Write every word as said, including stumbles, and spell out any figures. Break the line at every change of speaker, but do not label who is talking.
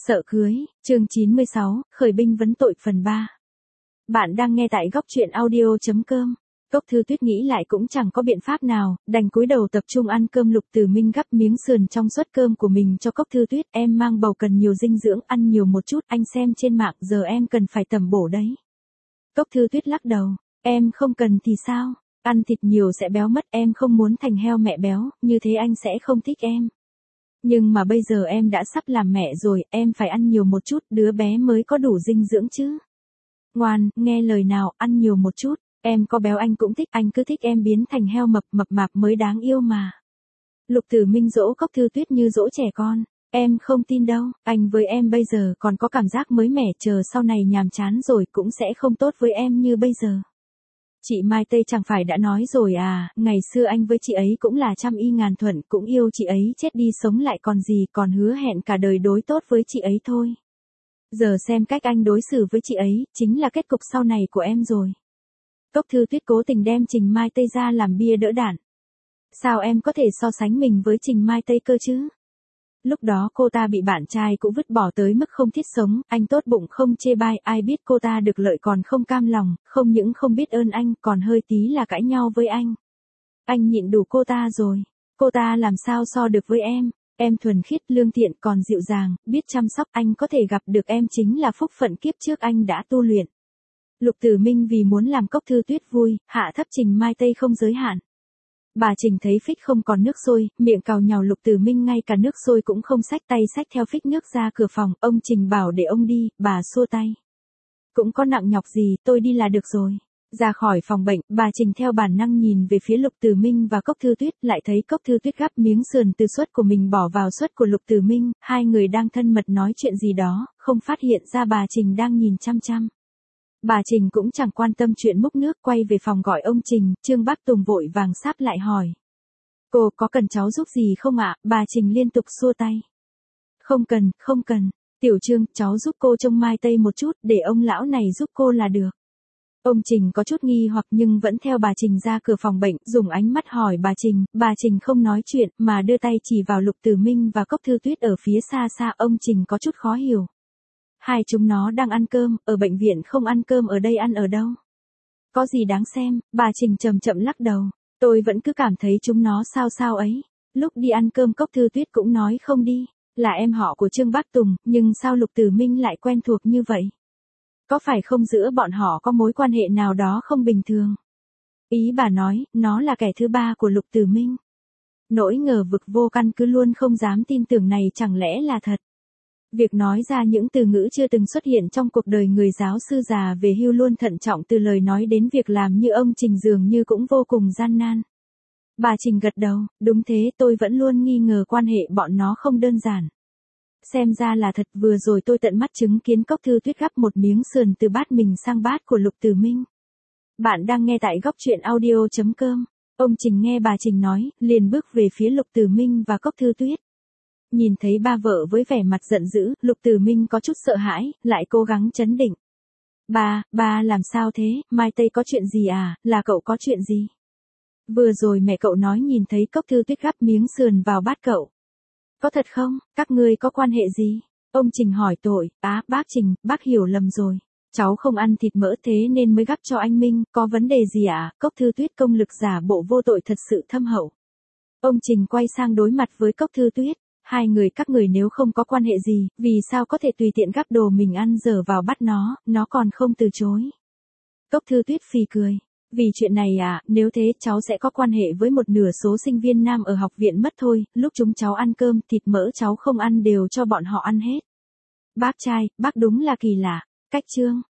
Sợ cưới, chương chín mươi sáu, khởi binh vấn tội phần ba. Bạn đang nghe tại góc truyện audio chấm com. Cốc Thư Tuyết nghĩ lại cũng chẳng có biện pháp nào, đành cúi đầu tập trung ăn cơm. Lục Tử Minh gắp miếng sườn trong suất cơm của mình cho Cốc Thư Tuyết. Em mang bầu cần nhiều dinh dưỡng, ăn nhiều một chút, anh xem trên mạng giờ em cần phải tầm bổ đấy. Cốc Thư Tuyết lắc đầu, em không cần thì sao, ăn thịt nhiều sẽ béo mất, em không muốn thành heo mẹ béo, như thế anh sẽ không thích em. Nhưng mà bây giờ em đã sắp làm mẹ rồi, em phải ăn nhiều một chút, đứa bé mới có đủ dinh dưỡng chứ. Ngoan, nghe lời nào, ăn nhiều một chút, em có béo anh cũng thích, anh cứ thích em biến thành heo mập mập mạp mới đáng yêu mà. Lục Tử Minh dỗ Cốc Thư Tuyết như dỗ trẻ con, em không tin đâu, anh với em bây giờ còn có cảm giác mới mẻ, chờ sau này nhàm chán rồi cũng sẽ không tốt với em như bây giờ. Chị Mai Tây chẳng phải đã nói rồi à, ngày xưa anh với chị ấy cũng là trăm y ngàn thuận, cũng yêu chị ấy chết đi sống lại còn gì, còn hứa hẹn cả đời đối tốt với chị ấy thôi. Giờ xem cách anh đối xử với chị ấy, chính là kết cục sau này của em rồi. Cốc Thư Tuyết cố tình đem Trình Mai Tây ra làm bia đỡ đạn. Sao em có thể so sánh mình với Trình Mai Tây cơ chứ? Lúc đó cô ta bị bạn trai cũ vứt bỏ tới mức không thiết sống, anh tốt bụng không chê bai, ai biết cô ta được lợi còn không cam lòng, không những không biết ơn anh, còn hơi tí là cãi nhau với anh. Anh nhịn đủ cô ta rồi, cô ta làm sao so được với em, em thuần khiết, lương thiện, còn dịu dàng, biết chăm sóc, anh có thể gặp được em chính là phúc phận kiếp trước anh đã tu luyện. Lục Tử Minh vì muốn làm Cốc Thư Tuyết vui, hạ thấp Trình Mai Tây không giới hạn. Bà Trình thấy phích không còn nước sôi, miệng cào nhào. Lục Tử Minh ngay cả nước sôi cũng không xách, tay xách theo phích nước ra cửa phòng, ông Trình bảo để ông đi, bà xua tay. Cũng có nặng nhọc gì, tôi đi là được rồi. Ra khỏi phòng bệnh, bà Trình theo bản năng nhìn về phía Lục Tử Minh và Cốc Thư Tuyết, lại thấy Cốc Thư Tuyết gắp miếng sườn từ suất của mình bỏ vào suất của Lục Tử Minh, hai người đang thân mật nói chuyện gì đó, không phát hiện ra bà Trình đang nhìn chăm chăm. Bà Trình cũng chẳng quan tâm chuyện múc nước, quay về phòng gọi ông Trình. Trương Bác Tùng vội vàng sáp lại hỏi. Cô có cần cháu giúp gì không ạ? Bà Trình liên tục xua tay. Không cần, không cần. Tiểu Trương, cháu giúp cô trông Mai Tây một chút, để ông lão này giúp cô là được. Ông Trình có chút nghi hoặc nhưng vẫn theo bà Trình ra cửa phòng bệnh, dùng ánh mắt hỏi bà Trình. Bà Trình không nói chuyện, mà đưa tay chỉ vào Lục Tử Minh và Cốc Thư Tuyết ở phía xa xa. Ông Trình có chút khó hiểu. Hai chúng nó đang ăn cơm, ở bệnh viện không ăn cơm, ở đây ăn ở đâu? Có gì đáng xem, bà Trình chậm chậm lắc đầu. Tôi vẫn cứ cảm thấy chúng nó sao sao ấy. Lúc đi ăn cơm Cốc Thư Tuyết cũng nói không đi, là em họ của Trương Bác Tùng, nhưng sao Lục Tử Minh lại quen thuộc như vậy? Có phải không giữa bọn họ có mối quan hệ nào đó không bình thường? Ý bà nói, nó là kẻ thứ ba của Lục Tử Minh. Nỗi ngờ vực vô căn cứ luôn không dám tin tưởng này chẳng lẽ là thật? Việc nói ra những từ ngữ chưa từng xuất hiện trong cuộc đời người giáo sư già về hưu luôn thận trọng, từ lời nói đến việc làm như ông Trình dường như cũng vô cùng gian nan. Bà Trình gật đầu, đúng thế, tôi vẫn luôn nghi ngờ quan hệ bọn nó không đơn giản. Xem ra là thật, vừa rồi tôi tận mắt chứng kiến Cốc Thư Tuyết gắp một miếng sườn từ bát mình sang bát của Lục Tử Minh. Bạn đang nghe tại góc truyện audio chấm com. Ông Trình nghe bà Trình nói, liền bước về phía Lục Tử Minh và Cốc Thư Tuyết. Nhìn thấy ba vợ với vẻ mặt giận dữ, Lục Tử Minh có chút sợ hãi, lại cố gắng trấn định. Ba, ba làm sao thế, Mai Tây có chuyện gì à, là cậu có chuyện gì? Vừa rồi mẹ cậu nói nhìn thấy Cốc Thư Tuyết gắp miếng sườn vào bát cậu. Có thật không, các ngươi có quan hệ gì? Ông Trình hỏi tội. Á, bác Trình, bác hiểu lầm rồi. Cháu không ăn thịt mỡ thế nên mới gắp cho anh Minh, có vấn đề gì ạ? À? Cốc Thư Tuyết công lực giả bộ vô tội thật sự thâm hậu. Ông Trình quay sang đối mặt với Cốc Thư Tuyết. Hai người các người nếu không có quan hệ gì, vì sao có thể tùy tiện gắp đồ mình ăn dở vào bắt nó, nó còn không từ chối. Cốc Thư Tuyết phì cười. Vì chuyện này à, nếu thế cháu sẽ có quan hệ với một nửa số sinh viên nam ở học viện mất thôi, lúc chúng cháu ăn cơm, thịt mỡ cháu không ăn đều cho bọn họ ăn hết. Bác trai, bác đúng là kỳ lạ. Cách Trương,